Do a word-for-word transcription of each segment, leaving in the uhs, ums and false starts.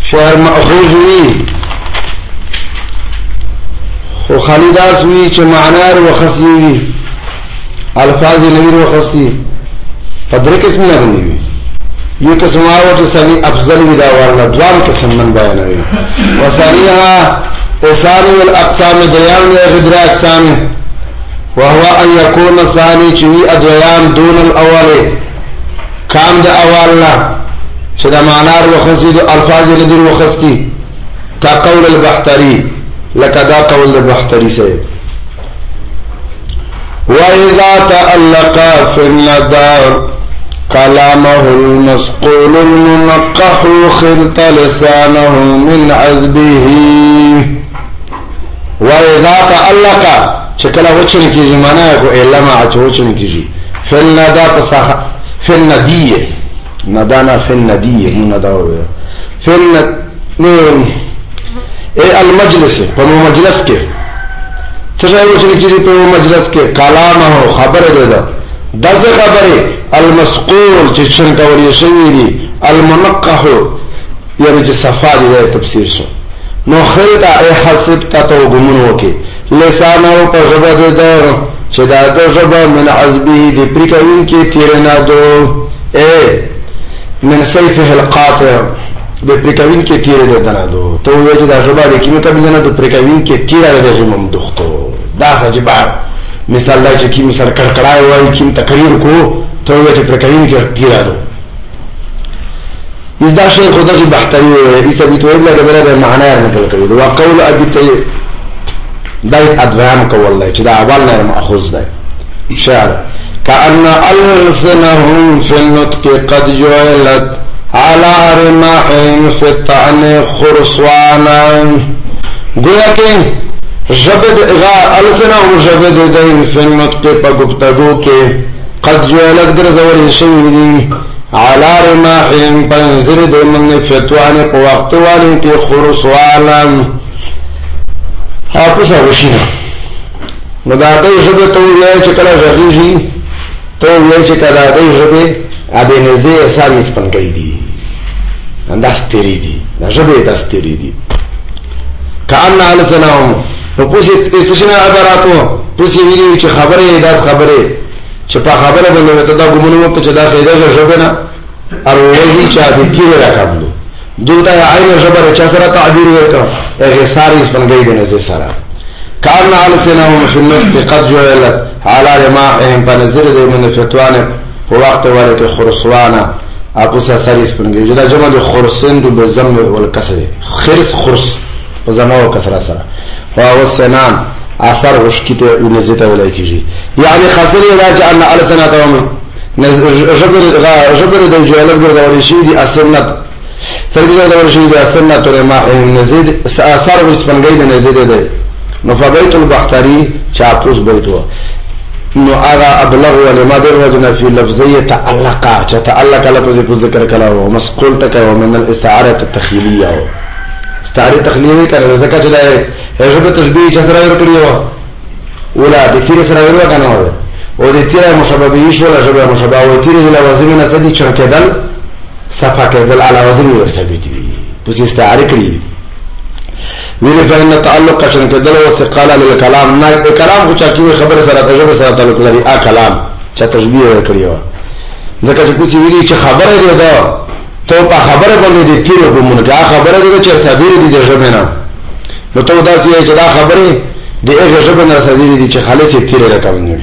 شعر مأخوذ وی خو خالی داس وی چې معنی وخصی وی الفاظ نویر وخصی په درې قسمه باندې وی یو قسم هغه چې سنی افضل وی دا ورنه دوام قسم من بیانوي وثانيها ثاني الاقسام ديان غدر اقسام وهو ان يكون ثاني چوي ادویان دون الاول کام د اول لا چې د معنی وخصی د الفاظ نویر وخصتی کا قول البحتري لك دا قول البحتري سي وإذا تألق في الندى كلامه المسقول المنقح خلط لسانه من عذبه وإذا تألق شكله وچن کی زمانہ کو علما وچن کی في الندى فصح في الندية ندانا في الندية نداوه في الند اے المجلس په مجلس کې څه شی وچې کېږي په مجلس کې کلام او خبره ده دغه خبره المسقول چې څنګه ولې شوی دي المنقح یعنی چې صفا دي تفسیر شو نو خلدا ای حسب تاسو ګمون وکي لسانو په ژبه ده چې دا د ژبه من عذبه دي پریکوین کې تیر نه دو اے من سيفه القاطع د پریکوین کې تیر ده دنا دو ته وایي چې دا ژبه د کیمه کبي نه د پریکوین کې تیر ده د زمم دختو دا سجبا مثال دا چې کی مثال کړکړای وایي کیم تقریر کو ته وایي چې پریکوین کې تیر ده دا شیخ خدای بحتری ایسا بیتوید لگه در معنی نقل کرد و قول ابی تی دایت ادوام کول دی چې دا اول نه ماخوذ دی شعر كأن ألسنهم في النطق قد جعلت على رماحهم في الطعن خرصوانا گویا کہ جبد اغا ألسنهم جبد دین في النطق پا گفتگو کے قد جعلت گرزور شویدی على رماحهم پنزر دو من في الطعن پا وقت والی کی خرصوانا حافظ وشینا نو دا دای جبه تو ویای چې کله ژغیږي تو ویای چې کله دای جبه ابه نزه ساریس پنګی دي انداستری دي دا جبه داستری دي کأن علسنهم نو پوسی استشنا عباراتو پوسی ویلی چې خبره داس خبره چې په خبره باندې ته دا ګمونو په چې دا فائدہ جبه نه اروي چې ابه تیر راکړو دوی عین جبه چې سره تعبیر ورکړه هغه ساریس پنګی دي نزه سره كأن ألسنهم في النطق قد جعلت على رماحهم فنزل دي من الفتوان ووقت ولك خرصوانا أقصى سريس بنجي جدا جمع خرصين دو بالزم والكسر خرص خرص وزمه وكسر أسرع وهو السنان أثر غشكت ونزيت ولايكيجي يعني خسر راجع أن ألسنتهم جبر جبر دو جعلت ورشي دي السنة سرقل دو ورشي دي السنة رماحهم نزيد أثر غشكت بنجي نزيد دي نو فبيت البحتري چاپوس بيتوا نو اغا ابلغ ولما در وجنا في لفظيه تعلق تعلق لفظ کو ذکر کلا و مسقول تک و من الاستعاره التخيليه استعاره تخيليه کړه ځکه چې دا هغه تشبيه چې سره ورکړي و ولا د تیر سره ورو کنه و او د تیر مشابه شو ولا شبه مشابه او تیر د لوازم نه سدي چرکدل صفه کېدل على وزن ورثبتي پس استعاره کړی ویل فإن تعلق قشن کدل و استقال للكلام نه کلام خو چا کی خبر سره تجربه سره تعلق لري ا کلام چا تشبیه ورکړی و ځکه چې کوڅ ویلي چې خبره دی دا ته په خبره باندې دي تیر کومه دا خبره دی چې صدیر دي ژبه نه نو ته دا سي چې دا خبره دی هغه ژبه نه صدیر دي چې خالص تیر راکوي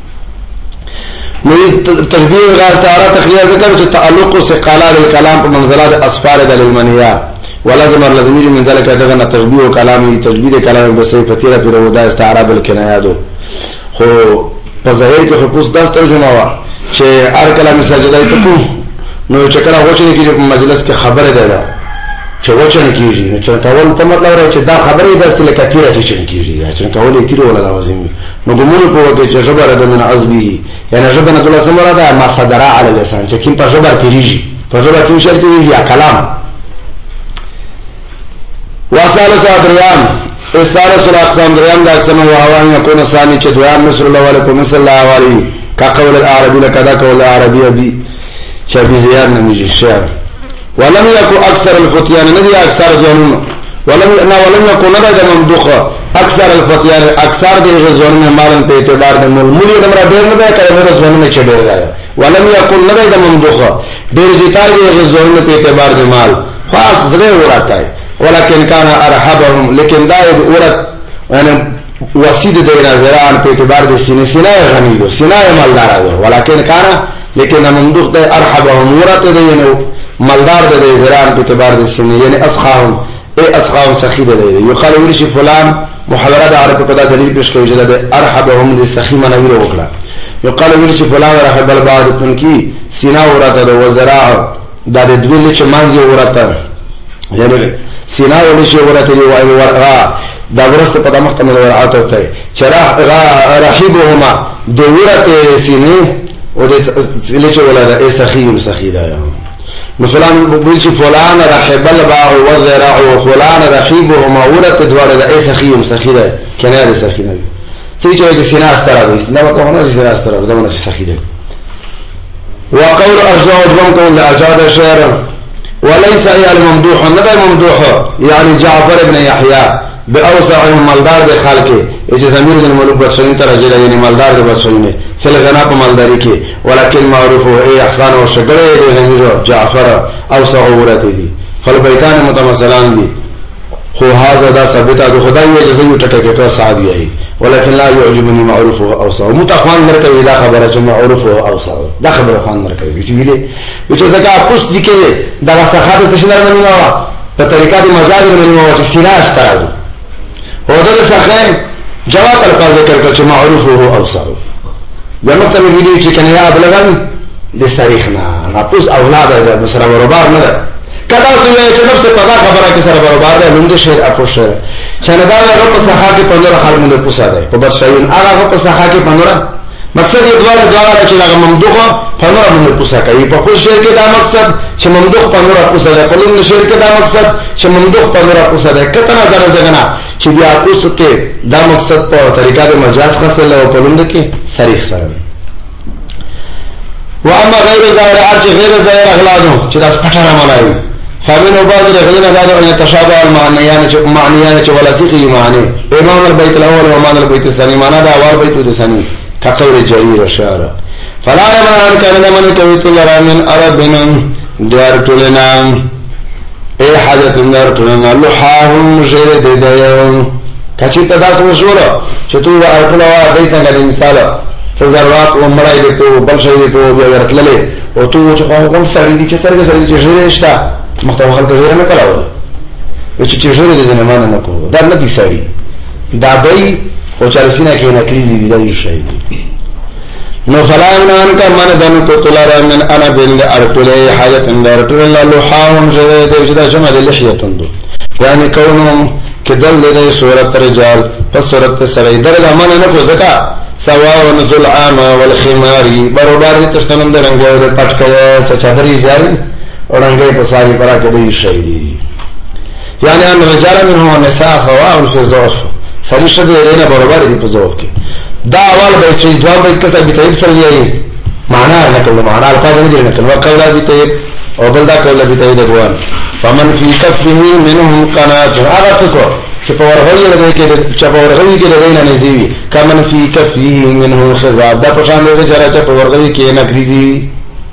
نو تشبیه غاستاره تخلیه ذکر چې تعلق استقال للكلام په منزله اسفار د المنیه ولازم لازمي من ذلك دغه تشبيه كلامي تشبيه كلام بصفتيره پر ودا استعراب الكنايات خو په ظاهر کې خصوص داس ترجمه وا چې هر کلام سجدای څکو نو چې کله وچنه کې په مجلس کې خبره ده چې وچنه کېږي نو چې کول ته مطلب راځي چې دا خبره ده چې کثیره چې کېږي چې کول یې تیر ولا لازم نو ګمون په وګه چې جبر ده من عزبه یعنی جبر نه دلته سمره ده ما صدر على اللسان چې کیم په جبر تیریږي په جبر کې شرط دی کلام وثالث ادريان الثالث الاقسام دريان دا اقسام وهوان يكون الثاني چې دوام مثل الاول په مثل الاولي كقول العربي لكذا قول العربي ابي شبي زياد نمجي الشعر ولم يكن اكثر الفتيان ندي اكثر ځوانونو ولم نه ولم يكن ندي ممدوخه اکثر الفتيان اکثر دي ځوانونو مالن په اعتبار د مول مولي د مرا ډېر نه ده کله نه ځوانونه چې ډېر ده ولم يكن ندي ممدوخه ډېر زیاتای دي ځوانونو په اعتبار د مال خاص زره ورته ولكن كان ارحبهم لیکن دا د اورت يعني وسيد د نظران په اعتبار د سینې سینې غنی دو سینې مالدار دو ولكن كان لیکن ممدوخ د ارحبهم ورته دي نو مالدار د زران په اعتبار د سینې یعنی اسخاهم اي اسخاهم سخی ده یقال ورشي فلان محاضره د عرب په دلیل پیش کوي چې د ارحبهم د سخی منوي وکړه یقال ورشي فلان رحب البعض تنکی سینا ورته د وزراء د دوی چې مانځي ورته یعنی سینا ورشي ورته وایي ورغا دا ورسته په دمخ ته ورعاته ته چرح رحبهما د ورته سینې او د لچ ولاده ای سخی سخی ده مثلا بقول شي فلان رحب الباع وزرع وفلان رحيبهما ورت دوړه د اسخيم سخيده کنه سخيده سې چې سینا استره وي نو کومه نه سینا استره ده نه سخيده وقول ارجاء دم قول ارجاء الشعر وليس اي الممدوح ندى ممدوح يعني جعفر ابن يحيى باوسعهم مالدار د خلقه چې زمير د ملوک بسوین تر جلا یعنی مالدار د بسوینه فل غنا په مالداری کې ولكن معروف هو اي احسان او شګړې د زمير جعفر اوسع ورته دي فل بیتان متمثلان دي خو هاذا دا ثابت ده خدای یې جزې ټکه کې سعدي اي ولكن لا يعجبني معروفه اوسع متخوان مرکوي دا خبره چې معروفه اوسع دا خبره خوان مرکوي چې ویلې چې ځکه پوس دي کې دا څخه د تشنر منی ما په طریقه د مجاز منی ما چې سینا استراو او دا څخه جواب الفاظ ذکر کړ چې معروف هو اوسع یا مکتب ویلي چې کنه یا بلغان د تاریخنا ناپوس اولاد د سره برابر نه ده کدا څه چې نفس په دا خبره کې سره برابر ده لوند شعر اپو شعر چې نه دا هغه په صحه کې په نور خلک نه پوسا ده په بشاین هغه په صحه کې په نور مقصد یې دواړه دواړه چې هغه ممدوح په نور باندې پوسا کوي په خو شعر کې دا مقصد چې ممدوح په نور پوسا ده په لوند شعر کې دا مقصد چې ممدوح په نور پوسا ده کته نظر ده نه چې بیا اوس کې دا مقصد په طریقه د مجاز خاصه له په لوند کې صریح سره واما غیر ظاهر ارچ غیر ظاهر اغلاظو چې دا پټه ملایي فمن بعض الغينا قالوا ان يتشابه المعنيان معنيان ولسيقي معنى امام البيت الاول وامام البيت الثاني معنى دا اول بيت الثاني كقول جرير شعر فلا يمنع كان من كويت لرا من عربنا دار تلنا اي حاجه دار تلنا لحاهم جرد ديون کچې تداس مشوره چې تو ارتلوا دای څنګه د مثال سزرات و مړای دې ته بل شي دې ته بیا ورتللې او تو چې کوم سړی دې چې سرګ سړی چې جوړې شتا مختو خلک غیر نه کلاوه چې چې جوړې دې نه مان نه کو دا نه دي سړی دا دای او چارسینه کې نه کریزي ویلای شي نو فلان ان کا من دن کو تلارا من انا بین ارتلې حاجت اندر تل لحاهم جوړې دې چې دا جمع لحیه تندو یعنی کونهم کدل دې صورت رجال پس صورت سره درګه من نه کو زکا سواء نزل عام والخماري برابر تشتنم د رنگ او د پټکو چې چادرې جاري اورنګي په ساري پرا کې دی شي دي یعنی ان رجال منهم النساء سواء في الزوج سړي شته نه برابر دي په زوج کې دا اول به چې جواب به کسه به تایب سره یې معنا نه کوي معنا الفاظ نه دي نه کوي وکړه به تایب او بل دا کوله به تایب دغوان فمن في كفه منهم قناة هذا تکو چې په ورغوي لګي کې چې په ورغوي کې لګي نه نزيوي کمن فی کفه منه خزاب دا په شان دی چې په ورغوي کې نه کریزي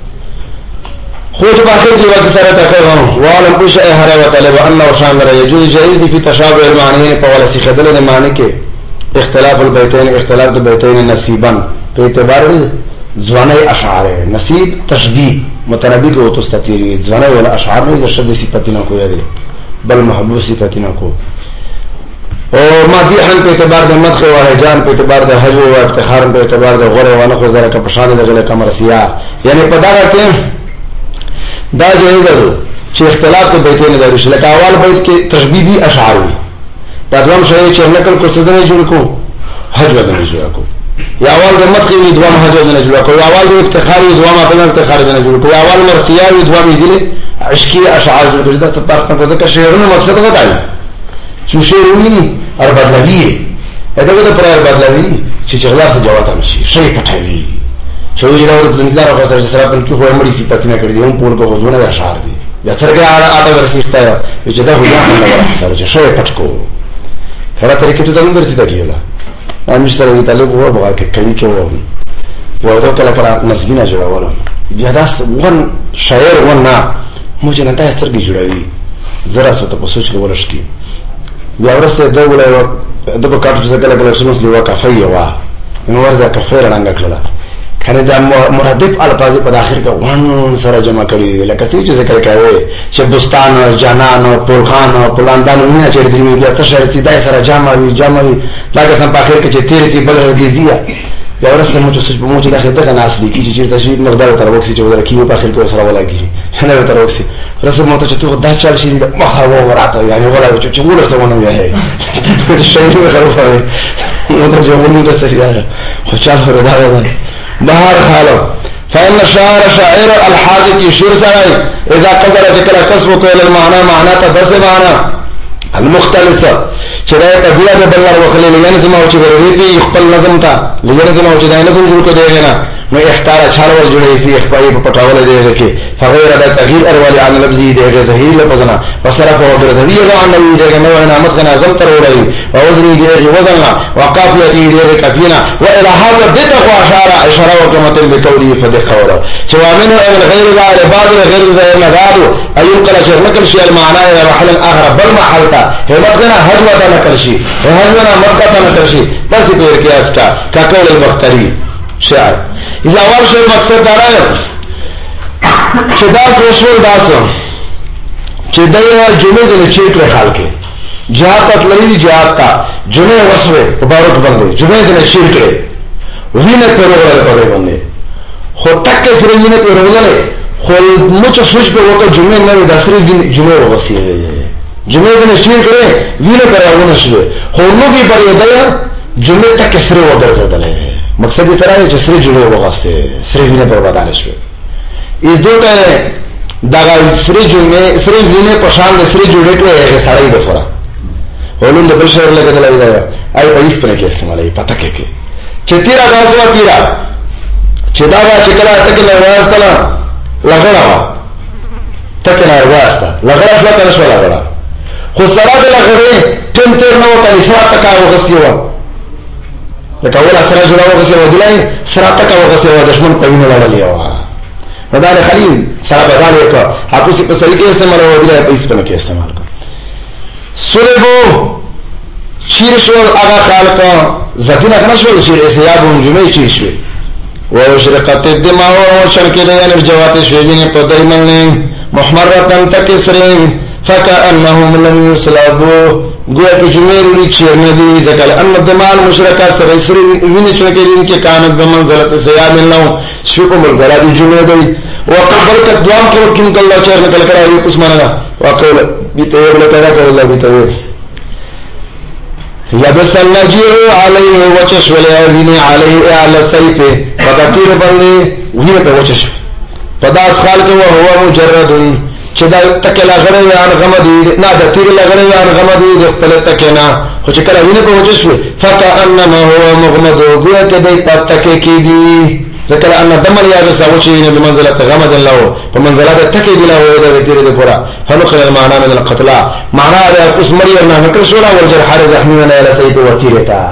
خو په اخر کې وایي سره تکو وعلم بش هر وطلب انه شان را يجوز جائز فی تشابه المعنی په ولا سخدل د معنی کې اختلاف البيتين اختلاف د بیتین نصیبا په اعتبار ځواني اشعار نصیب تشدید متنبی کو تستتیری ځواني ولا اشعار نه شد صفاتنا کو یاري بل محبوب صفاتنا کو او مدیحن په اعتبار د مدح او هجان په اعتبار د حج او افتخار په اعتبار د غره او نه خو زره په شان د غله کمر سیا یعنی په دا کې دا جایز ده چې اختلاف د بیتین د رسول الله اول بیت کې تشبیهی اشعار وي دا دوم شی چې نقل کو څه نه جوړ کو حج ودان جوړ کو یا اول د مدح وی دوم حج ودان جوړ کو یا اول د افتخار وی دوم په افتخار ودان جوړ کو یا اول مرسیا وی دوم دي عشقی اشعار جوړ کو دا څه فرق نه کوي چې شعرونه مقصد وایي چې شعرونه ار بدلوي دغه د پرار بدلوي چې خلاص جواب هم شي شي پټوي چې یو ډول د نظر او خاصه سره په کې هو مړي صفات نه کړی هم پور کو غوونه اشعار دي یا څرګه آټه ورسېخته چې دا خو یا هم نه ورسره چې شوی پټ کو هغه طریقې ته دلته درسي کېږي امیر سره طالب و بغا کې کوي کې و ورته کله کله نسبینه جوړول بیا داس ون شاعر ونه مو چې نه تاسو سترګې جوړوي زرا څه ته په سوچ کې ورشکی بیا ورسته دا ولای د په کارت څخه کله کله شنو سلیوا کافي وا نو ورځه کافي رنګ کړل کنه دا مرادف الفاظ په اخر کې وان سره جمع کړی لکه څه چې ذکر کوي چې بستان جانان پرخان پلاندان نه چې دې بیا څه شي سیدای سره جمع وي جمع وي لکه سم په اخر کې چې تیر سي بل رضیزیه بیا ورسته مو چې څه په مو چې داخله ته نه اصلي کی چې تاسو مقدار تر وخت چې ودر کیو په اخر کې سره ولاږي نه تر وخت رسم مو ته چې ته دا چل شي مخه و وراته یعنی ولا چې څنګه ورسونه وي شي شي خروفه نو ته جوړونه ده سریه خو چا هره دا بهر خالو فإن الشاعر شاعر الحاذق يشير سراي إذا قدر ذكر كسبك إلى المعنى معنى تدرس معنى المختلفة شراء قبيلة بلغر وخليل ينزم أو شبره في يخبل نظم تا لينزم أو شدائي نظم جلوك ديغنا نو اختار اچھار والجڑے في اخبائی بپٹاول دیغے کے فغیر دا تغییر اروالی عن لبزی دیغے زہیر لپزنا وصرف وبرزوی عن نوی دیغے نو انامت کا نظم تر وڑائی ووزنی دیغے وزننا وقافیتی دیغے کفینا وإلہا ودتا خواشارا اشارا وقمتن بکولی فدق قولا شوامنو اغل غیر دا لبادر غیر زہر نگادو ایون قل شر نکل شی المعنی الى محل آخر بل محلتا حمدنا حجوتا نکل شی حجونا مدخطا نکل شی بس پیر کیاس کا کقول البختری شعر اذا اول شيء مقصد دارا ہے چې داس وشول داسو چې دایو جمعه د چیکره حال کې جهاد تطلعی جهاد تا جمعه وسوي مبارک باندې جمعه د چیکره وینه پرول پرول باندې خو تک سره وینه پرول خو موږ سوچ په وکړه جمعه نه د سره وینه جمعه وسیله جمعه د چیکره وینه پرول شو خو نو به پر یدایا جمعه تک سره وګرځیدل مقصد یہ طرح ہے کہ سری جڑے ہوگا سے سری وینے پر بدانے شوئے اس دو کہے داگا سری جڑے سری وینے پشان دے سری جڑے کے ہے کہ ساڑھائی دفورا علوم دے بلشہر لگے دلائی دایا آئی پایس پنے کے استعمال ہے پتہ کے کے چھے تیرا گاسوا تیرا چھے داگا چکلا تکی لگواز تلا لغڑا وا تکی لگواز تا لغڑا شوا کنشوا لغڑا خسرا دے لغڑے تم تیر نو کنشوا تکا وغستی ہوا لکه اول سره جوړه وغسه ودلای سره تک وغسه و دشمن په وینه لړلې و مدار خلیل سره بدل وکړه هغه څه په صحیح کې استعمال ودلای په اسپن کې استعمال کړ سلبو شیر شو هغه خلق زدینه کنه شو شیر اسیاب جمعه چی شو و شرقت الدماء و شرکه د الجوات شوینه په دایمن محمرتن تکسرین فكأنهم لم يصلبوا گویا کہ جمعیر لی چیرنے دی ذکر ان الدماء المشرکہ سرسری وینی چنکرین کے کانت بمنزلت سیام اللہ شوق منزلہ دی جمعہ دی وقبل کس دوام کے وقت کم کاللہ چیر نکل کرا یہ کس مانا وقول بیتیب لکرہ کر اللہ بیتیب یبس النجیر علیہ وچش ولیعوینی علیہ اعلی سیپے فقطیر بندی وینتا وچش فدا اسخال کے وہو مجرد چې دا تکه لغړې وان غم دي نه د تیر لغړې وان غم دي د خپل تکه نه خو چې کله ویني په وجه شو فكأنما هو مغمد وګیا کې دای په تکه کې دي ذکر ان دمر یا رسو چې نه بمنزله غمد الله په منزله د تکه دی له وې د تیر د پورا فنقل المعنى من القتل معنى د اس مريم نه نقل شو او جرح زخمي نه له سيد وتیرتا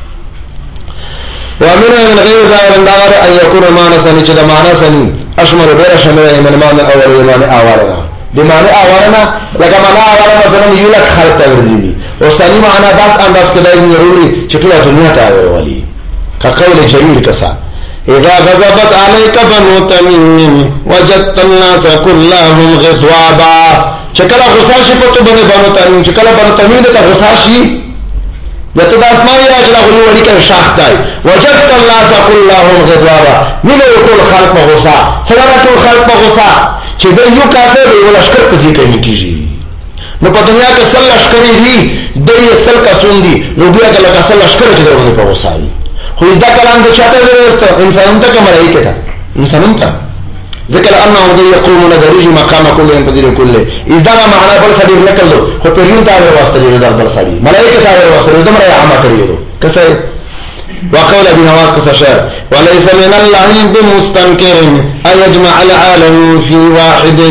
ومن من غير ظاهر دار ان يكون معنى سني چې د معنى سني اشمل غير شمل من معنى اول ایمان اولنا بمعنى اولنا لکه معنى اولنا مثلا یلک خلق تغردی او ثاني معنى داس انداز کدای ضروري چې ټول دنیا ته اورولي كقول جرير كسا اذا غضبت عليك بنو تميم وجدت الناس كلهم غضبا چکلا غصاشی په تو بنو بنو تميم چکلا بنو تميم د غصاشی یته د اسماني راځي غوړي وړي کې شاخ دی وجدت الناس كلهم غضبا نو ټول خلق په غصه سره ټول خلق په غصه چې د یو کافر دی ولشکر په ذکر نه کیږي نو په دنیا کې سل لشکري دي د یې سل کسون دي نو بیا کله کسل لشکر چې درونه په غصه وي خو دا کلام د چاته ورسته انسان ته کوم راځي کته انسان ته ذکر انهم يقومون درج مقام كل ينتظر كل اذا ما معنى بل سړي نه کړو خو پرین ته واسطه دی د بل سړي ملائکه ته واسطه دمر یې عامه کړیو کسه وقول ابن نواس قصة شعر وليس من الله بمستنكر أن يجمع العالم في واحد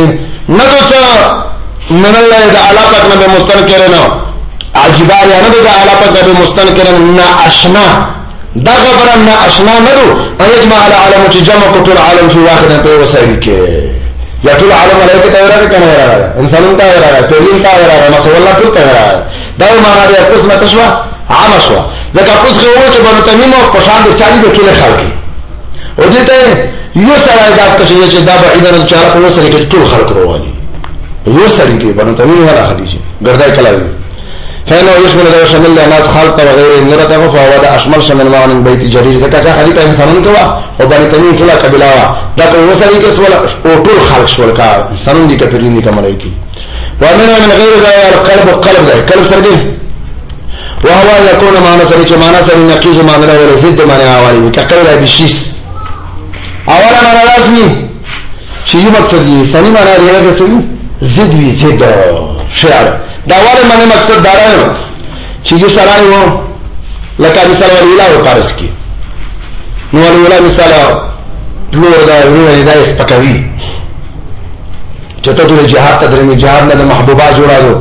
ندوتا من الله دا علاقت نبی مستنکرنا عجیبا یا ندو دا علاقت نبی مستنکرنا نا اشنا دا خبرا نا اشنا ندو ان یجمع العالم چی جمع کتول عالم فی واحدا پی وسائل کے یا طول عالم علیہ کی تاورا کنا ورا رہا انسانون تاورا رہا پیلین تاورا رہا مسئول اللہ طول تاورا رہا داو مانا دیا قص نتشوا عام شوا ذکا قص خیوو چی بنو تمیم و پشاند چالی بے طول خلقی و دیتا ہے یو سرائی داس کچی چی دا بعیدن چارا پو سری کچی طول خلق روانی یو سری کی بنو تمیم والا خلیجی گردائی کلاوی فإنه يشمل ذو شمل الناس خلطة وغيره نرته فهو ده أشمل شمل معن بيت جرير ذكا چا خليقة انسانون كوا وبني تميم طولا قبلاوا ذاك وسري كس ولا طول خلق شول کا انسانون دي كترين دي كملائكي ومنها من غير ذا القلب قلب ده قلب سردين وهو يكون معنا سري چ معنا سري نقيض معنا ولا ضد معنا اوالي كقيل بشيس اولا معنا لازمي شيء مقصد ثاني معنا ده كسي ضد وي ضد شعر دا اول معنی مقصد دارا ہے چې یو سړی و لکه مثال ولیلا و پارس کی نو ولیلا مثال پلور دا ورونه دا سپکوي چې ته د جهاد ته درې جهاد نه محبوبا جوړاو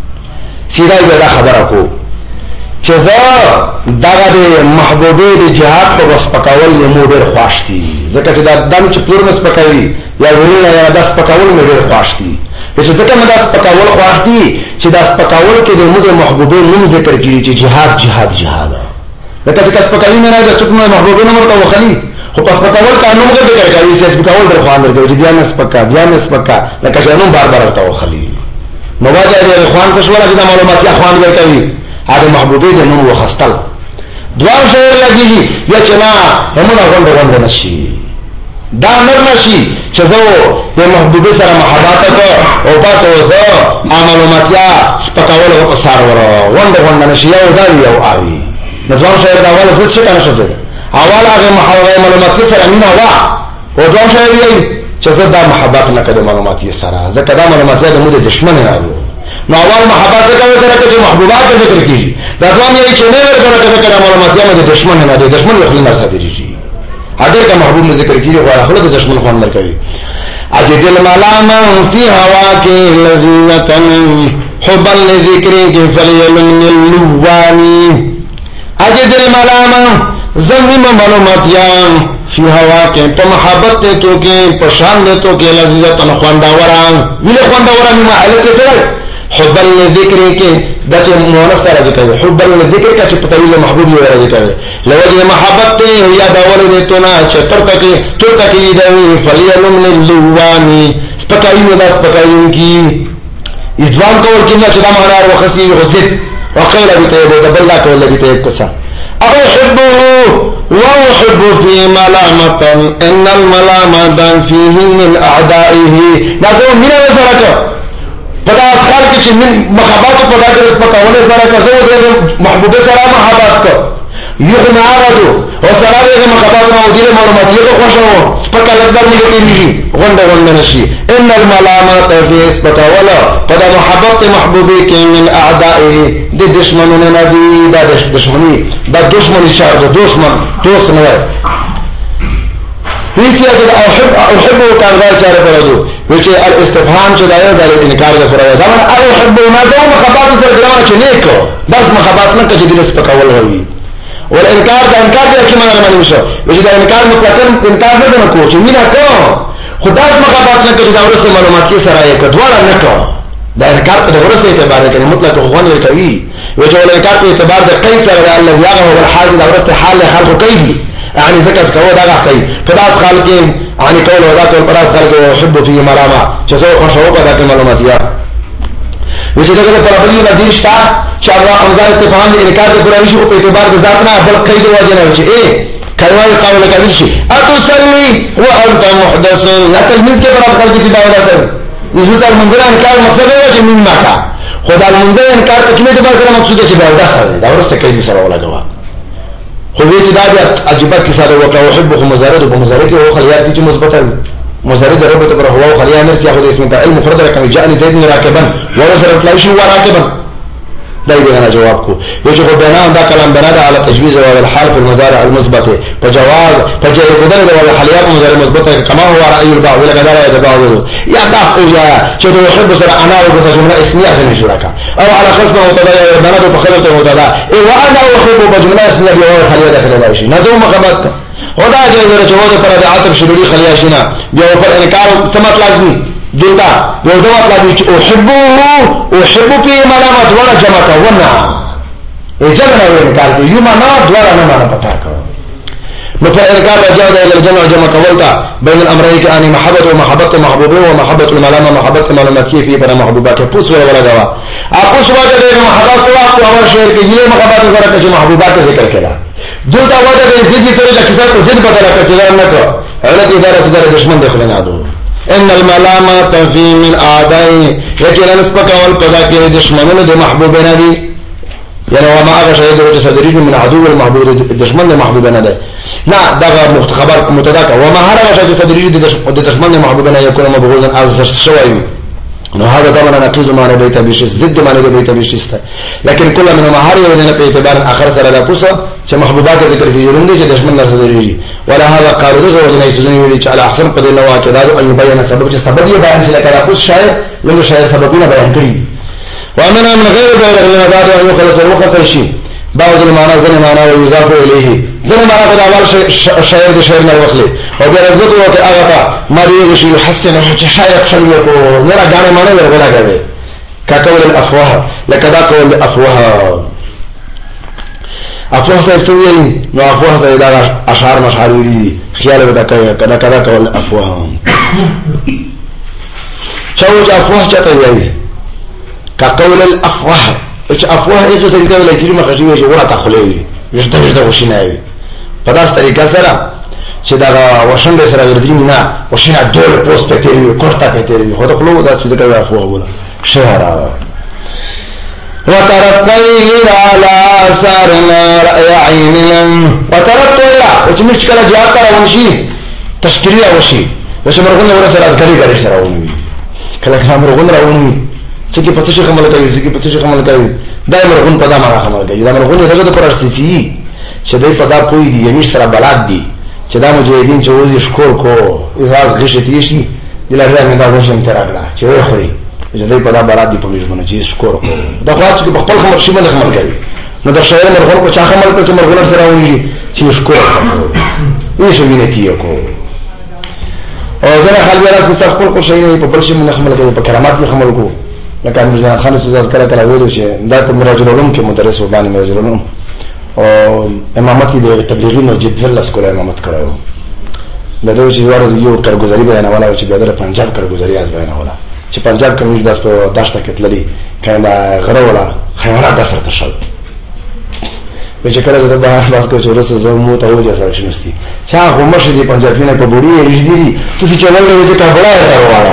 سیدا دا خبره کو چې زه دغه د محبوبې د جهاد په وسپکول یې مو ډېر خوښ دي ځکه چې دا دم چې پلور نه سپکوي یا ورونه یا دا سپکول مې ډېر خوښ دي چې ځکه مې دا سپکول خوښ دي چې دا سپکول کې د موږ محبوبې نوم ذکر کړي چې جهاد جهاد جهاد ځکه چې سپکوي نه راځي چې موږ محبوبې نوم ورته وخلي خو پس سپکول قانون ذکر کوي چې سپکول در خوان درګي بیا نه سپکا بیا نه سپکا لکه چې نوم بار بار ورته وخلي نو واجه د خوان څه شوړه چې معلومات یا خوان ورکوي هغه محبوبې د نوم وخستل دوه شعر لګي یا چې نه همونه غونډه غونډه نشي دا نر نشي چې زه د محبوبې سره محبت وکړ او پاتې زه معلوماتیا سپکول او سار ور غونډه غونډه نشي یو دا یو اوی نو ځان شعر دا ول زه څه کنه شته اول هغه محبوبې معلومات سره مینا وا او ځان شعر یې چې زه دا محبت نه کړم معلوماتي سره ځکه دا معلوماتیا د مو د دشمن نه راغلو نو اول محبت کوي سره چې محبوبات ذکر کیږي دا ځان یې چې نه ورته کړه معلوماتیا د دشمن نه د دشمن خپل نه صدريږي اگر کا محبوب نے ذکر کیے وہ خلق دشمن خوان مر کوي اجد الملام في هواك لذية حبا لذكرك فليلن اللواني اجد الملام زمیم معلوماتیان فی هواك فمحبت تو کے پشان تو کے لذیذة خوانداوران ویلے خوانداوران ما علت ته حبا لذكرك دته مونث راځي کوي حب الذکر کا چې پتویل محبوب یې راځي کوي لوجه محبت ته یا دا ولې ته نه چې تر تکي تر تکي دی فلیلم للوانی سپکای نه سپکای کی ځوان کول کله چې دا معنا ورخصي غزت وقيل بته بل لا کول بته کسا احبه واحب في ملامه ان الملامه فيه من اعدائه لازم من وسرته پدا اسخار کی چې من محبات په دغه سپکاوله سره کزو د محبوب سره محبات کو یو نارادو او سره د محبات نو د معلومات یو خوشو سپکا لګر ملي کیږي غونډه غونډه نشي ان الملامات في سپکاوله پدا محبت محبوبي کې من اعدائه د دشمنونو نه دي د دشمني د دشمن اشاره د دشمن دوست نه هیڅ یې چې احب احب کار غواړي چې راپردو وچه الاستفهام چې دایره د انکار د فرایض دا نه احب ما دوه مخبات سره ګرامه چې نیکو بس مخبات نه کچې د سپکول وي ول انکار د انکار د کومه نه معنی شو وچه د انکار مطلقاً انکار نه نه کو چې مینا کو خدای مخبات نه کچې دا ورسته معلوماتي سره یې کډواله نه کو دا انکار په ورسته اعتبار کوي مطلق خوان کوي وچه ول انکار په اعتبار د قید سره الله یغه هو الحال دا ورسته حال خلق کوي يعني ذكر كوا دا غاقي فداس خالقين يعني قول وذاك والبراس خالق يحب فيه مرامة جزاء خشوق ذاك المعلومات يا وشي دا پر بلی نظیر شتا چې الله امزار استفهام د انکار د قرآن شي په اعتبار د ذاتنا بل قید واجنه چې ايه کلمه قول کوي شي اتصلي وانت محدث لا تلميذ کې پر خلق چې دا ولا سره یوه د منځره انکار مقصد دی چې من ماکا خدای المنځره انکار په کومه اعتبار سره مقصود چې دا ولا سره دا ورسته کوي سره ولا جواب خو دې چې دا بیا عجيبه کیسه ده وکړه وحبه مزارد په مزارد کې هو خلیات چې مثبته مزارد ربته پر هو خلیات نرتي هغه اسم فاعل مفرد رقم جاءني زيد راكبا ورزر تلاوي شو راكبا دای دغه جواب کو یو چې بنا دا کلام بنا ده على تجويز والحال في المزارع المثبته فجواز فجائز ده والحاليات المزارع المثبته كما هو راي البعض ولا كذا راي البعض يا داس يا چې يحب سر انا وبس جمله اسميه عشان شركاء او على خصم مبتدا بنا ده بخلط مبتدا وانا احب بجمله اسميه والحاليات كذا شيء نظم مقامات ودا جائز ده چې هو پر د عاطف شروعي خلیاشینا بیا پر انکار سمات لازمي دلتا یو دا مطلب چې احبو احبو په معنا دوړه جمع کوونه اجازه نه انکار کوي یو معنا دوړه نه معنا پتا کوي نو په انکار راځي د الجمع جمع کولتا بین الامرين کانی محبت او محبت محبوبه او محبت الملامه محبت معلوماتيه په بنا محبوبات پوس ولا ولا غوا اپوس واجه د محبت سوا او اور شعر کې یې محبت سره کې محبوبات ذکر کړه دلته واجه د ذکر سره د کیسه په ذکر بدل کړه نه کو علت اداره اداره دشمن دخل نه عدو ان الملامه تفي من اعداء یقینا نسبک اول پیدا کړي دشمنانو د محبوبانه دي یعنی وما هغه شی د صدرین من عدو المحبوب دشمن د محبوبانه ده نه دا خبر متدا کا وما هغه شی د صدرین د دشمن د محبوبانه یکون مبغوضا از شوی نو هذا طبعا نقيض معنى بيت بيش ضد معنى بيت بيش لكن كل من مهار يودنا په اعتبار اخر سره لا پوسه چې محبوبات ذکر کیږي چې دشمن نه صدري ولا هذا قالوا دغه وجنه يسجني ویل چې على احسن قد نوا کې دا ان بیان سبب چې سبب یې بیان شي لکه پوس شاعر له شاعر سببونه بیان کړی وامنا من غير ذلك بعد ان يخلص الوقت شيء بعض المعنى زن معنى ويضاف اليه زن معنى قد اول شاعر د شاعر نه وخلي او بیا رزبط وکړه هغه ما دې شي حسن چې شاعر خلوي کو نه راځي معنی ورغلا کوي كقول الافواه لكذا قول الافواه افواه صاحب سوي نو افواه صاحب دا اشعار مشعر دي خیال ودا کوي کدا کدا قول الافواه چاوج افواه چاته وي كقول الافواه چې افواه یې څه دي ولا کلمه خشوي چې ورته خلوي یشته یشته وشینای په داس طریقه سره چې دا وشنده سره ورته نه وشینه ډول پوسټ پټي کوټه پټي هو ته خلوو داس څه کوي افواه ولا شهرا وترطير على اثارنا رأي عيننا وترطير وچمش کله جهاد کرا ونشي تشکریه وشي وش مرغونه ورسره ازګری ګری سره ونی کله کله مرغونه راونی چې په څه شي عمل کوي چې په څه شي عمل کوي دا مرغون په دامه عمل کوي دا مرغونه دغه پر ارستي چې دوی په دا کوی دي یمش سره بلاد دي چې دا مجاهدین چې وځي شکور کو ایزاز غشتي شي دلته نه دا وشم تراغلا چې وي خوري جدي په دا برادي په میژمنه چې شکر کو دا خو چې په خپل خمر شي باندې عمل کوي نو دا شاعر مرغون کو چا عمل کوي چې مرغون سره ونی چې شکر کو وي شو وینتي کو او زنه خلک راس مستقبل کو شي په بل شي باندې عمل کوي په کرامات کې عمل کو لکه مجاهد خان استاد کله کله ویلو چې دا په مراجع علوم کې مدرس وبانی مراجع علوم او امامت د تبلیغي مسجد فلس کوله امامت کړو دا د چې ورځ یو کارګزاري بیانوله چې د پنجاب کارګزاري از بیانوله چې پنجاب کمیټ داس په داشته کې تللی کله غره ولا حیوانات د سره تشل به چې کله د بهر خلاص کو چې ورسره زمو ته وځي سره شنستي چا هم مشه دي پنجاب نه په بوري ریږدي تاسو چې ولې چې کابل ته وړاله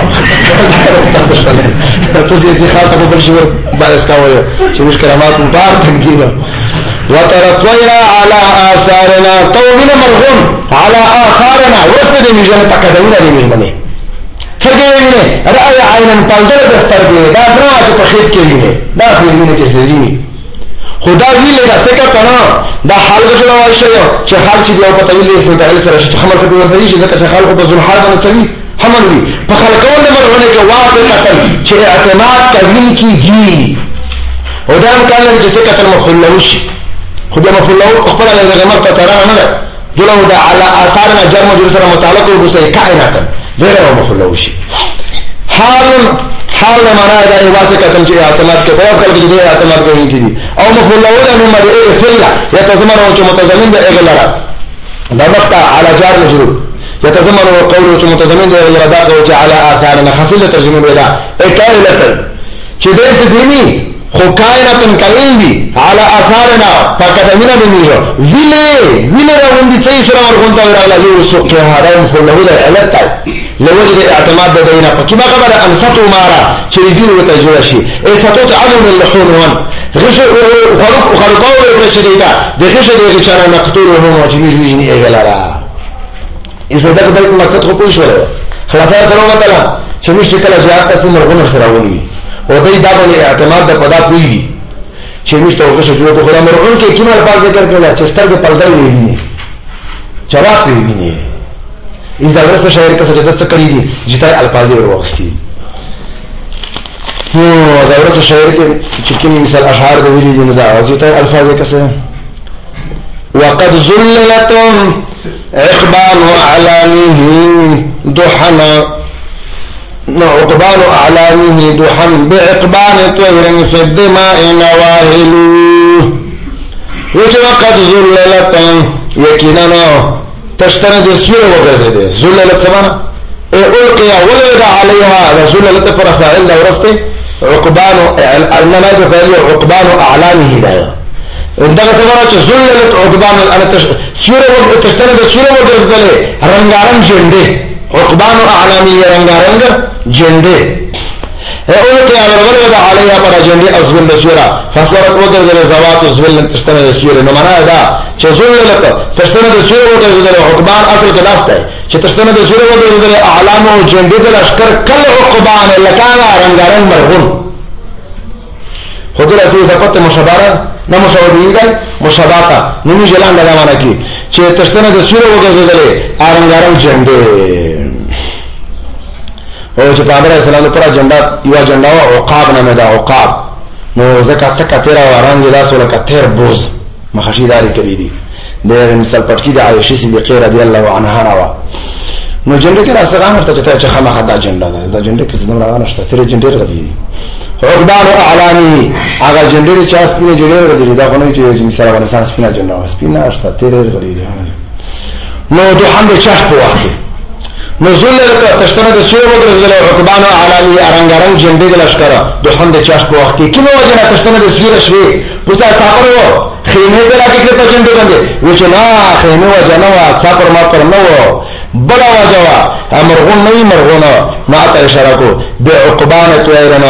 تاسو یې خاطر په بل شي باندې کاوه چې مش کرامات مبار تنګیله وترطير على آثارنا طوبنا مرغون على آثارنا ورسته دې میژنه تکدونه دې میژنه فرګېږي رأي عین پالدل دسترګې دا درواته په خېټ کې ویني دا خو ویني چې سېږي خدا ویلې دا څه کتنه دا حال غوړول شي چې حال شي یو په تایید اسم تعالی سره چې حمل کوي ورته شي ځکه چې خلکو په ځل حال باندې کوي حمل وي په خلکو د مرونه کې واقع کتل چې اعتماد کوي کیږي او دا کله چې څه کتل مخلوش خو به مخلوش خپل د غمر ته ترانه نه ده دلته دا على اثارنا جرم جر سره متعلق وګسې کائنات غیر مخلوش حال حال معنا دا واسه کتل چې اعتماد کې په خلک دې اعتماد کوي کیږي او مخلوش من مرئ فلا يتضمن او متضمن ده اغلره دا وقت على جار مجرور يتضمن قوله متضمن ده اغلره او على اثارنا حاصله ترجمه بلا اكاله چې دې ستېني خو کائناتن کلین دی على اثارنا فقدمنا بمیرو ویلے ویلے راوندی صحیح سره ورغونتا وراله یو سوق کې حرام خو له ولا علت لوجد اعتماد بدینا پکې ما خبره انصتو مارا چې دې وته جوړ شي ایستو تعلم اللحوم وان غش خلق خلقو بشریدا د غش دې چاره مقتول هم واجبي ویجنی ایګلارا ایسه دا په مقصد خو پوه شو خلاصه سره وکړه چې مشت کله ځاګه څو مرغون سره ونی او دای دا باندې اعتماد د پدا پوي دي چې مشته وغشه جوړ کو خدای مرغون کې کوم الفاظ ذکر کړل چې سترګې پردې ویني جواب ویني از دا ورسره شاعر کسه چې دست کړی دي چې تای الفاظ ورغستي نو دا ورسره شاعر کې چې کوم مثال اشعار د ویلي دي نو دا چې تای الفاظ کسه وقد ذللتم عقبان اعلامه دحنا عقبان اعلامه دحن بعقبان طير في الدماء نواهل وقد ذللتم يقينا تشتنه د سیره وګرځیده ذللت سمانا القي ولد عليها ذللت پر فاعل دا ورسته عقبان المناد فعل عقبان اعلامه دا اندغه سمانا چې ذللت عقبان انا سیره تشتنه د سیره وګرځیده رنگارنګ جنډه عقبان اعلامه رنگارنګ جنډه القي ولد عليها پر جنډه ازول سیره فصلت وګرځیده زوات ذللت تشتنه د سیره نو معنا دا چې ذللت تشتنه د سیره وګرځیده عقبان اصل کې داسته چې تشتنه د سیره وګرځیده اعلام او جنډه د لشکر کل عقبان لکانا رنگارنګ مرغون خود رسول زفت مشابهه نه مشابهه مشابهه نو جلان دا معنا کی چې تشتنه د سیره وګرځیده رنگارنګ جنډه او چې پیغمبر اسلام پر جنډه یو جنډه او عقاب نه دا عقاب نو زکات تک تیرا ورانګ لاس ولکه تیر بوز مخشیداری کړی دي د مثال پټکی د عائشہ صدیقه رضی الله عنها راو نو جنډه کې راځه غامرته چې چې خامخا دا جنډه ده دا جنډه کې څنګه راغنشته تیر جنډه غدي عقبان اعلامي هغه جنډه چې اسپینه جوړه غدي دا خو نه چې مثال افغانستان سپینه جنډه سپینه اشته تیر غدي نو د حمد چاش په وخت نزول له تشتنه د سیره وګرځول عقبان اعلامي ارنګارنګ جنډه د لشکره د حمد چاش په وخت کې کومه وجه تشتنه د سیره شوي پوسا سفر وو خیمه دلا کې په جنډه باندې وچ نه خیمه وجه نه وا سفر ما پر نه وو بلا وجه وا امرغون نه مرغون ما ته اشاره کو بعقبان طيرنا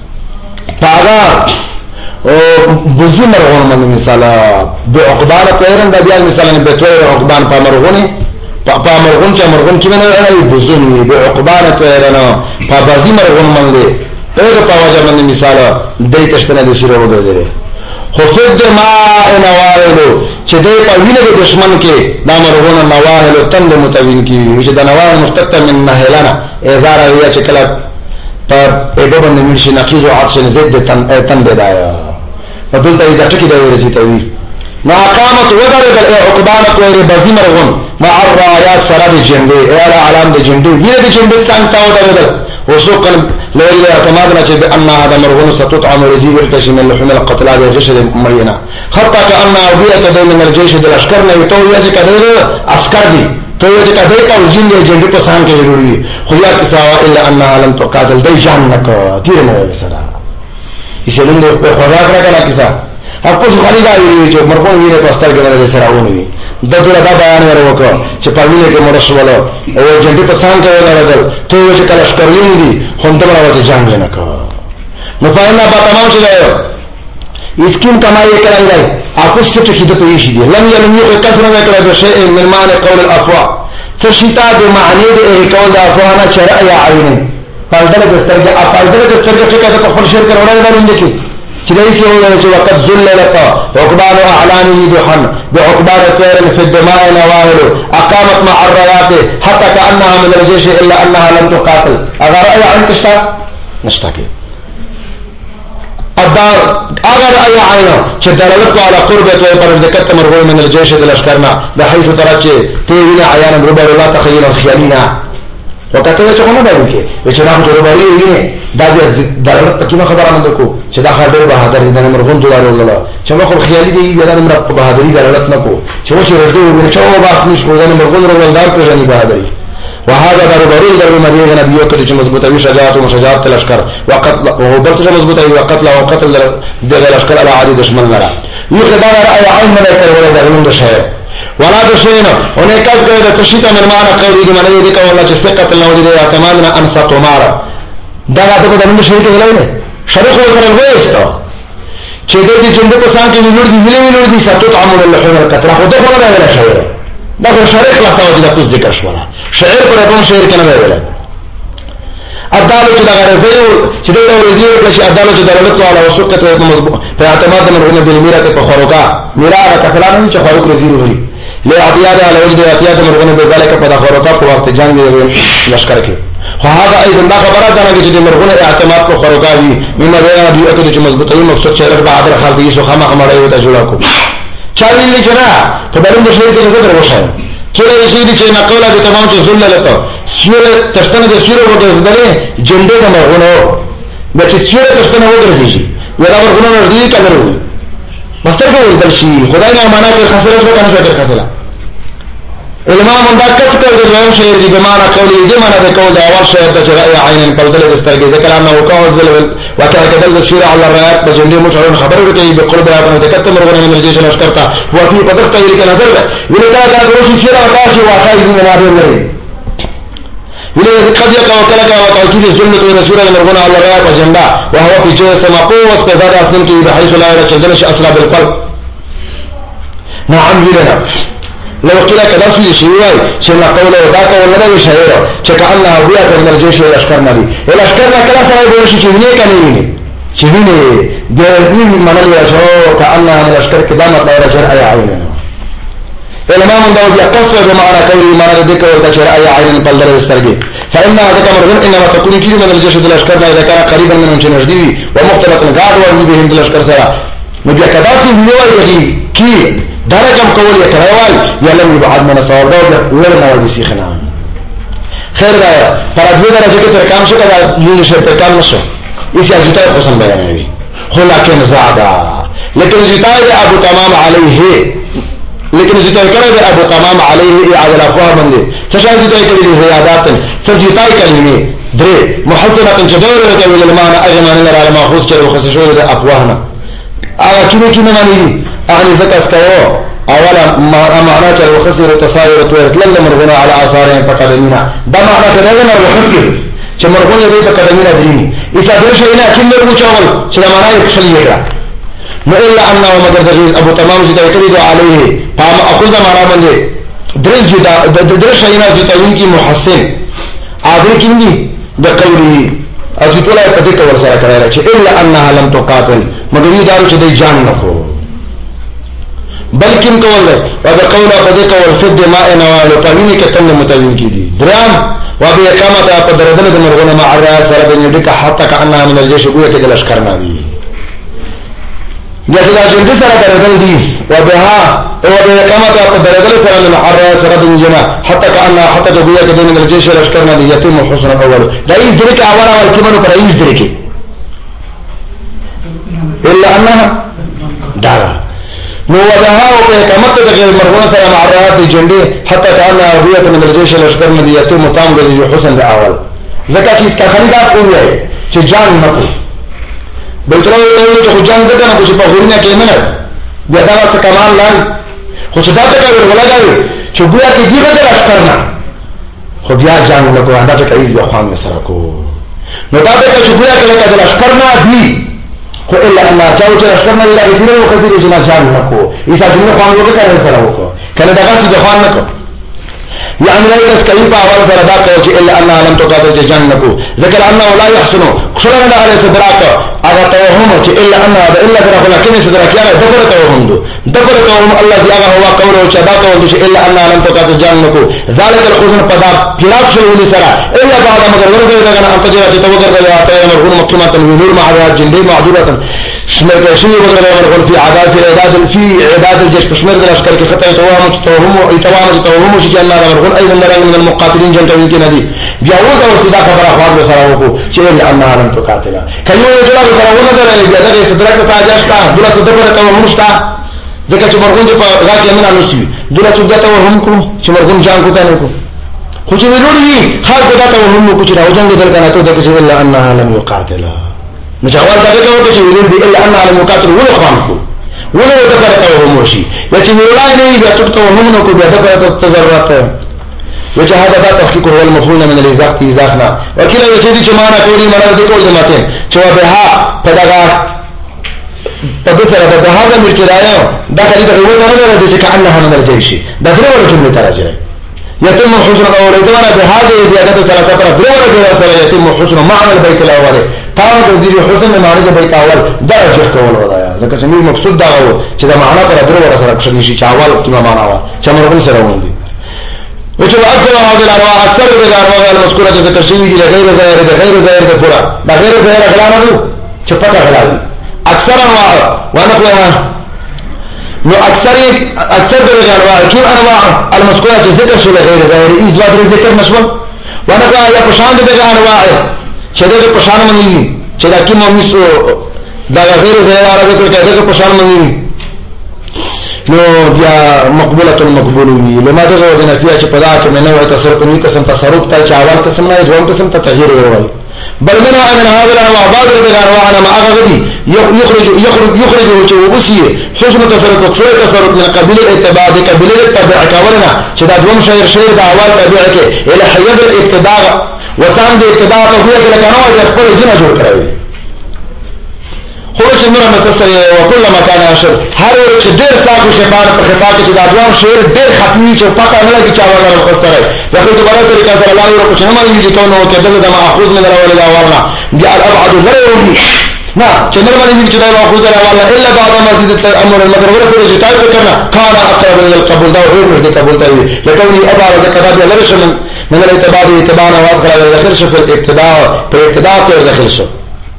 پاغا او بوزي مرغون من مثلا بعقبان طيرن دا بیا مثلا به طير عقبان په مرغوني په مرغون چې مرغون کې نه راځي بوزون بعقبان طيرنا په بازي مرغون من دي په په وجه من مثال دای تشتنه د شیره وګرځي خفد ما نواهلو چې دې په وینه د دشمن کې دا مرغونه نواهلو تند متوین کی چې دا نواهل مشتق من نهلنا اذار ویا چې کله پر په باندې مرشي نقیز او عطش زد تن تن بدایا فدلته دا ټکی دا ورسي توي ما قامت ودرد العقبان طير بزي مرغون مع الرايات سراب جنبه على علام د جنبه ویره د جنبه څنګه تا ودرد وسوقا لولا اعتمادنا بان هذا مرغون ستطعم رزيق الكشم من لحوم القتلى الجيش المرينا حتى كان اوبيه كده من الجيش د لشکر نه تو یې کده عسكر دي تو یې کده او جن د جنبه په سان کې ضروري خو یا کسا الا انها لم تقاتل دای جان نک تیر نه وسره یسلم په خوراک راکنه کسا اپو خالي دا ویل چې مرغون ویره پستر کې نه سراونه وي د دغه دا بیان ورکړ چې په ویله کې مرش ولا او جنډي په سان کې ولادل ته چې کله شکرین دي هم ته راوځي جنگ نه کا نو په نه په تمام شي دا اسکیم کمایي کړای دی اپو څه چې کېده په شي دي لم يلم یو کثر نه کړای به شی من معنی قول الافوا فرشتا د معنی د قول الافوا نه شرع یا عین پالدل د سترګه پالدل د سترګه چې کده په خپل شر کړه نه لري کې چې دایسي وایي چې وقت ذللت عقبان اعلامه دحن بعقبان طير في الدماء نواهل اقامت مع الرايات حتى كانها من الجيش الا انها لم تقاتل اگر اي عين تشتا نشتاكي الدار اگر اي عين چې دلالت على قربه پر ذکر مرغوب من الجيش د لشکرنا بحيث ترى تيوين عيانا ربما لا تخيل خيالنا وکته چې کومه دی کې چې راځي وربالي ویني دا د دلالت په کومه خبره مند کو چې دا خبره بهادر دي نه مرغون دولار ولا چې مخ خیالي دی بیا د مرغ په بهادري دلالت نه کو چې و چې ورته ویني چې و باس نشو د مرغون ولدار په ځنی بهادري وهذا ضروري در مدينه نبيو کې چې مضبوطه وي شجاعت او مشجاعت لشکر وقتل او بل څه مضبوطه وي وقتل او قتل د لشکر على عادي دشمن لرا یو خدای رأي عين نه کوي ولا دغلون د شهر ولا دشينا هناك كاس كده تشيط من معنى قولي دي معنى دي كولا چې ثقه الله دي اعتمادنا ان ستمارا دا راته د موږ شریک غلای شریک ورته وېستا چې د دې جنډه په سان کې ویلوړ دي ویلوړ ویلوړ دي ستوت عمل الله حول کتره خو ته نه ویل شوی دا شریک لا ساو دي د ذکر شولا شعر پر کوم شعر کنه ویل عدالت چې دا غرض چې دا ورزي کې چې عدالت د دولت او وسقته په اعتماد مرغونه بالمیرات په خروقا میرا کفلان چې خروق رزیر وي له اعتیاد علی وجه اعتیاد مرغونه به ذلك په خروقا په وخت جنگ لشکر کې خو هغه ايضا دا خبره ده چې د مرغونه اعتماد په خروقا وي مینه ده دی اته چې مضبوطی مقصد شرف بهادر خالدی سو خامخ مړی وته جوړ کو چا ویل چې نه په دلم د شهید کې زړه وشه کله شي چې نقوله به تمام چې ذل لته سیره تشتنه د سیره وته زدلې جنډه د مرغونه د چې سیره تشتنه وګرځي شي ولا مرغونه ورځي کله ورځي مستر کو ورته شي خدای نه معنا کې خسرس به کنه شو خسرلا علماء من دا کس کړ د یو شعر دی به معنا قولي دی معنا د قول د اول شعر د جرأي عین پلدل د سترګې ذکر انه وقاوز ذل وکړه کدل د سیره على الرایات په جنډه مشرون خبر ورته به قرب راغله د کته مرغونه من الجيش لشکرتا وفي بدرت الى نظر ولدا دا روشي سیره وکاشي واقعي دی نه لري ولذا قد يقع وكلك وتوكيد سنة رسول المرغون على الرأي وجندا وهو في جهة سماقوس بزاد أسنم كي بحيث لا يرشدنش أسرى بالقلب نعم لنا لو قيل كداس في شيء شيء قوله ذاك والنبي شهيره كأنها بيئة من الجيش الأشكرنا دي الأشكرنا كلا سنة بيوشي شهيني كنيني شهيني بيئة من الجيش كأنها من الأشكر كدامت لا يرجر أي عيننا علماء من داود يقصر بمعنى قولي معنى ذلك وتشر أي عين البلدر يسترقي فإنها ذكر مرغن إنما تكون كيد من الجسد الأشكر إذا كان قريبا من انشن جديد ومختلط قاعد وردي بهم الأشكر سرا نبي كداسي بيوال يخي كي درجم قول يكريوال يلم يبعد من الصواب داود لرنا ودي سيخنا خير دايا فرادوه درجة تركام شو كذا يونشر تركام نشو إسي أجيطاء خصم بيانوي خو لكن زعدا لكن جيطاء أبو تمام عليه لیکن زیتائی کرے دے ابو تمام علیہ اعادل افواہ بندے سشا زیتائی کرے دے زیادات سزیتائی کلمے درے محسنات چدور رکے والمعنى اجمان لر على ماخوذ چر وخصشو دے افواہنا آغا چونو چونو معنی دی اغنی زکس کہو اولا معنی چر وخصر تصایر تویرت لل مرغنا على آثارین پقدمینا دا معنی کدگنا وخصر چه مرغن دے پقدمینا درینی اسا درشاینا کم مرغو چاول چلا معنی کشلی یکرا نو الا انه مگر دغیز ابو تمام زیتائی کرے دے علیہ قام اخذ معنا باندې درس جدا د درس شینا زیتاوین کی محسن اگر کیندي د قولی او ټول په دې کول سره کړی چې الا انها لم تقاتل مگر دې دارو چې دې جان نه کو بلکې کول ده او د قوله په دې کول فد ما ان او تاوین کې تم متوین کی دي درام و به اقامت په دردل د مرغونه مع الرأس سره د دې حتی کانها من الجيش ګویا کې د لشکر نه دي جاء جنب سره دردل دي وبها وبإقامة درجة سره من الرأس سره دنجنا حتى كأنها حتى تقويا كده من الجيش لشكرنا دي يتم حسن أول رئيس درك أولا والكمان رئيس درك إلا أنها دعا وبها وبإقامة درجة مرغونة سره مع الرأس دي جنبه حتى كأنها قويا من الجيش لشكرنا دي يتم تام دي حسن أول ذكا كيس كخليد أسئلة چې جان نکو بلتلو يقولوا چې جان دغه نه چې په غوړنه کې نه بیا دا څه کمال لای خو چې دا څه کوي ولګوي چې بیا کې دیغه درش کرنا خو بیا جان له کوه دا چې ایز بیا خوان سره کو نو دا څه چې بیا کې له درش کرنا دی خو الا ان جاو چې درش کرنا لا ایزره او خزر چې جان نه کو ایسا چې خوان وکړي سره وکړه کله دا څه به خوان نه کو يعني لا يسكيف أول سرداك إلا أنها لم تقاتل جنكو ذكر أنه لا يحسن كشرنا على استدراك أغا توهم إلا أنها إلا كنا لكن استدراك يعني دبر توهم دو دبر توهم الذي أغا هو قوله شداك ودوش إلا أنها لم تقاتل جنكو ذلك الخزن قدا فراق شلولي سرا إلا بعد مگر ورد إذا كان أنت جرات توقر ذلك آتايا مرغون مقيمة ونور معها جندي معدودة شمر كشي وغير مرغون في عداد في عداد في عداد الجيش بشمر الأشكال كخطة يتوهم يتوهم يتوهم يتوهم شجعنا مرغون أيضا من المقاتلين جنتوا يمكن هذه بيعود أو استدراك خبر أخوان بسراوكو شيء أنها لم تقاتل كيو يجرى بسراونا ذلك بيادك استدراك تتاجاش كا دولا صدقوا توهم شتا ذكا شمرغون جب غاك يمين عنوسي دولا صدقوا توهمكو شمرغون جانكو تانوكو خوشي بلوري خال قدا توهمكو چرا وجنگ دل كانتو ذكا شيء إلا أنها لم يقاتل نجاوال ذكا وكو شيء بلوري إلا أنها لم يقاتل ولو خوانكو ولو ذكا توهموشي يتي بلولاي نهي بياتوك توهمنكو بيادك تزررات وجه هذا بات تحقيق هو المفهوم من الإزاق إزاقنا وكلا يسيدي جمانا كوري منا بدي كل جماعتين شو بها بدأ تبصر بدأ هذا مرتدايا داخل إذا هو ترى رجع كأنها من الجيش ده درو ولا جملة تراجع يتم حسن أول إذا بهذه زيادة ثلاثة ترى درو ولا جملة يتم حسن معنى البيت الأول قام وزیر حسن معنی د بیت اول درجه کول ودا ځکه چې موږ مقصود دا و چې دا معنا پر درو ور سره کښنی شي چې اول کیما معنا وا چې مرغون سره وندي وجه اکثر هذه الانواع اکثر د انواع المذکوره ذکر شوی دي غیر ظاهر د غیر ظاهر د پورا دا غیر ظاهر غلانو چې پټه غلاوي اکثر انواع ونقلها نو اکثر اکثر د انواع کوم انواع المذکوره ذکر شوی غیر ظاهر ایز بعد ذکر نشو ونقلها یا پشان د انواع چې د پشان مني چې دا کوم مسو دا غیر ظاهر ذکر کړه د پشان مني نو بیا مقبوله المقبول وی لما دغه ودنه کیا چې په دا کې نه وای تصرف کوي قسم تصرف ته چې اول قسم نه دوم قسم ته تغییر وروي بل منها من هذا الانواع بعض الانواع انا ما اغدي يخرج يخرج يخرج وبسي حسن تصرف شويه تصرف من قبيل الاتباع دي قبيل التبع كولنا چې دا دوم شعر شعر د اول تبع کې الى حيز الابتداء وتام د ابتداء ته وی کې لکه نو د خپل جنا جوړ کړی خو چې موږ متصل او کله مکان اشر هر چې ډېر ساقو شپار په خطا کې د ادوام شعر ډېر ختمي چې پکا نه لګي چا وغیرہ خستره دغه زبره طریقه سره الله یو چې نه مانی دي کونه کې دغه د ماخوذ من الاول الى اولنا بیا الابعد غيره نه چې نه مانی دي چې دا ماخوذ الى اولنا الا بعد مزيد الامر المذكور ورته چې تاسو کرنا كان اقرب الى القبول دا هو دې قبول ته لکوني ابعد ذکر بیا لرش من من الاتباع اتباعا واخر الى الاخر شو په ابتداء په ابتداء کې داخل شو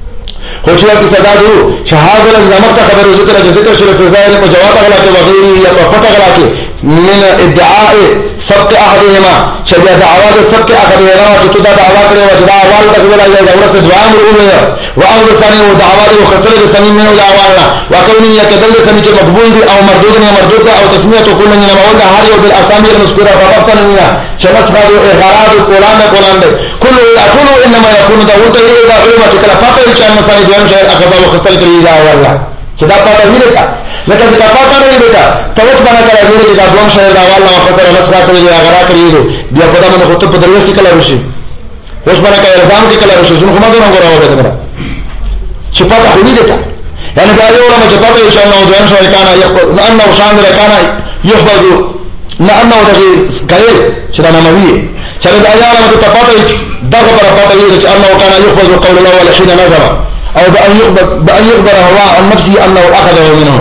خو چې په صدا دو شهادت الزمت خبر ذکر ذکر شروع په ظاهر په جواب غلا کې وغيري یا په پټه غلا کې من ادعاء سبق احدهما چې دا دعوا د سبق احدهما چې تو دا دعوا کړو چې دا اول د ویلا یا د ورسره دعا مرغوله او او ثاني او دعوا د خسر د سنین منو دا اولنا وکونی یکدل سنی چې مقبول دي او مردود نه مردود او تسمیه کول نه مولا هر یو بالاسامي المذكوره فقط نه چې مسخه او اغراض قران قران ده كل كل انما يكون دا وته دا علم چې کله پاتې چې مثلا دویم شاعر اخذ او خسر کړی دا اولنا چې دا پاتې ویل کا لکه چې پاتې نه ویل کا توت باندې کړی ویل دا دویم شاعر دا اولنا خسر مسخه کړی دا اغراض کړی بیا په دمن خطب په دروي کې کله وشي اوس باندې کله الزام کې کله وشي زنه کومه نه غواړو دا مره چې پاتې خو ویل کا یعنی دا یو لمه چې پاتې چې نو دویم شاعر کانا یخبر انه شان در کانا یخبر نه انه دغه کوي چې دا نموي چې دا یا لمه ته پاتې دغه پر پاتې چې انه کانا یخبر قول الاول حين نظر او بأن يخبر بأن يخبر هو عن نفسه انه اخذه منه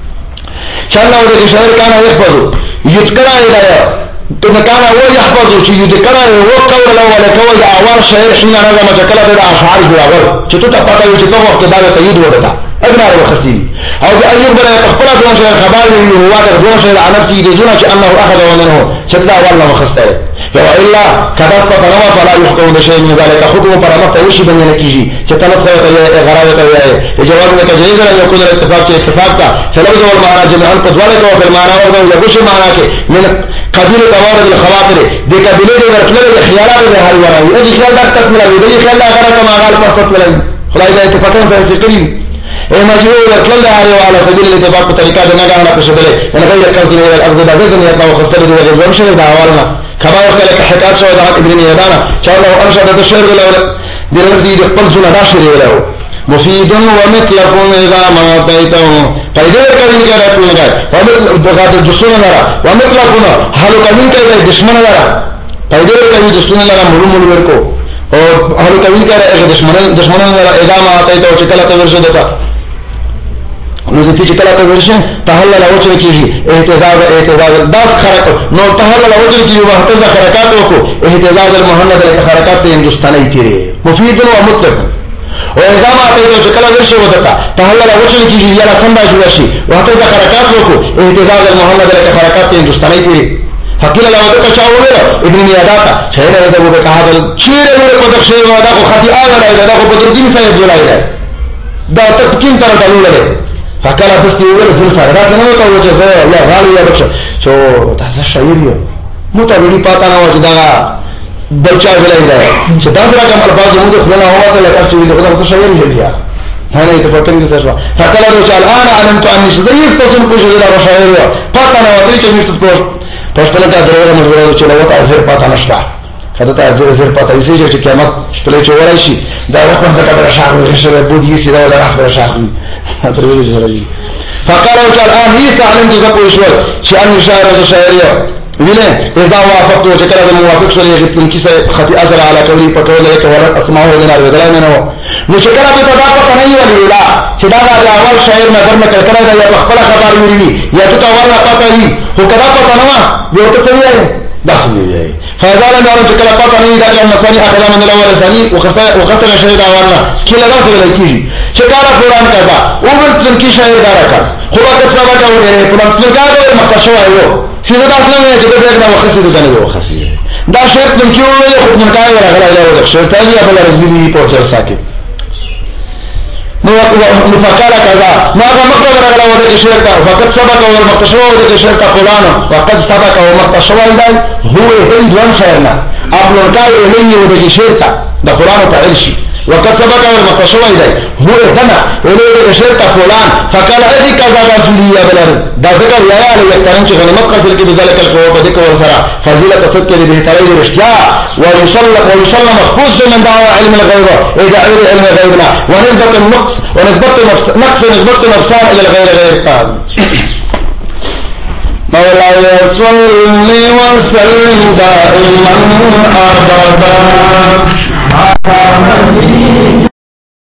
چې انه دغه شاعر کانا یخبر یذكر الى ثم كان هو يحفظ شيء يذكر هو قول الاول قول اول شاعر حين نظم شكله د اشعار جوړول چې ته پاتې چې په وخت دا تایید وړه اجمال وخسي او بأن يخبر يتخبر دون شيء خبر هو هذا دون شيء عن نفسه دون انه اخذ منه شذا والله مخسته والا كذا فطنوا فلا يحكم بشيء من ذلك حكم پر مت وشي بنه کیږي چې تلفظ ته غراوه ته وایي جواب نه کوي چې یو کله اتفاق چې اتفاق کا فلوز والمعنى جميعا قدواله کو په معنا او د وشي معنا کې من قبيله توارد الخواطر دي قبيله دي ورتله خيالات دي هر ورا دي خیال دا تکمل دي خیال دا غره کما غال پسط ولای خدای دې اتفاقن سره سکري اے مجبور ورتله هر على سبيل الاتفاق په طریقه د نه غاڼه پښدلې من غیر قصد نه الارض دا دې نه او خستل دي غیر شي دا اولنا كما يقول لك حكاية شو ده ابن يدانا شاء الله أنشأ ده الشعر ولا دلوقتي يقبل جنا ده شعر له مفيد ومطلق إذا ما أعطيته فإذا كان كذا كل كذا ومثل بغاد الدستور نرى ومطلقنا هل كمين كذا دشمن نرى فإذا كان دستور نرى ملو ملو بركو أو هل كمين كذا دشمن دشمن نرى إذا ما أعطيته وشكله تورش ده نو زتی چې کله ته ورشي تحلل او چې کیږي اهتزاز اهتزاز دا خرق نو تحلل او چې کیږي وخت ز حرکات وکړو اهتزاز المحمد له حرکات د هندستاني تیرې مفید او مطلق او اذا ما ته چې کله ورشي ودتا تحلل او چې کیږي یا څنګه جوړ شي وخت ز حرکات وکړو اهتزاز المحمد له حرکات د هندستاني تیرې فقيل له ودتا چاو ویل ابن میاداتا شهر رضا وو کہا دل چیر له په دښه ودا خو خطي اغه راځي دا خو بدرګین صاحب جوړای دا تکین تر ډالو فکله دستي ویل ځل سره دا څنګه وته چې زه یا غالي یا بچ چې تاسو شاعر یو مو ته ویلي پاته نه و چې دا بچا ویلای دا چې دا سره کوم الفاظ مو د خلنو هوا ته لکه چې دا تاسو شاعر یې یا هغه ته پټنګ څه شو فکله نو چې الان علمت اني شذير تاسو په شذير را شاعر یو پاته نه و چې مست پوس پښتنه دا درو مزور چې نو ته زیر پاته نشته کله ته زیر زیر پاته یې چې قیامت شپله چې ورای شي دا وخت څنګه به شاعر شوی بودی سي دا راس به شاعر فقالوا الآن هي علمت زكو شوال شأن شاعر شاعرية ویلې اذا وافقت چې کله د موافق شول یې کیسه خطي اثر علی قولی په کول کې ولا اسماء ولنا بدلا نه نو نو چې کله په دا په نه ویل ویلا چې دا د اول شاعر نظر نه کړه دا یا خپل خبر ویلی یا ته اول نه پته وی خو کدا پته نه یو ته څه ویل داخل ویل فهذا لم يرى چې کله پته نه دا چې مثلا اخلا من الاول ثاني وخسر وخسر شهید اولنا کله دا څه ویل کیږي چې کله قرآن کدا او بل کې شاعر دا راکړه خو وخت سبا دا وره په پلان کې مکشو ایو سیده دا اصلا نه چې دا دغه وخت دې کنه وخت دا شرط من کیو ویل خو من کای راغلا له شرط دی په رزمي په چر ساکت نو فقال كذا ما مقدر راغلا وده شرط فقط سبق او مقتشو وده شرط قرآن وقد سبق او مقتشو ده هو هي دوان شعرنا ابو کای الیه وده شرط ده قرآن تعال شي وقد سبق او مقتشو ده هو دنا الیه شرط قرآن فقال هذه كذا رسوليه بلر دا ذکر یا علی یقترن چې غنیمت قصر کې بذلک القوا په دې کول سره فضیلت صدق کې به ترې رښتیا ويصلى ويصلى محفوظ من دعوى علم الغيب اذا علم غيبنا ونسبه النقص ونسبه نقص نسبه نقصان الى الغير غير قال مولاي صل وسلم دائما ابدا على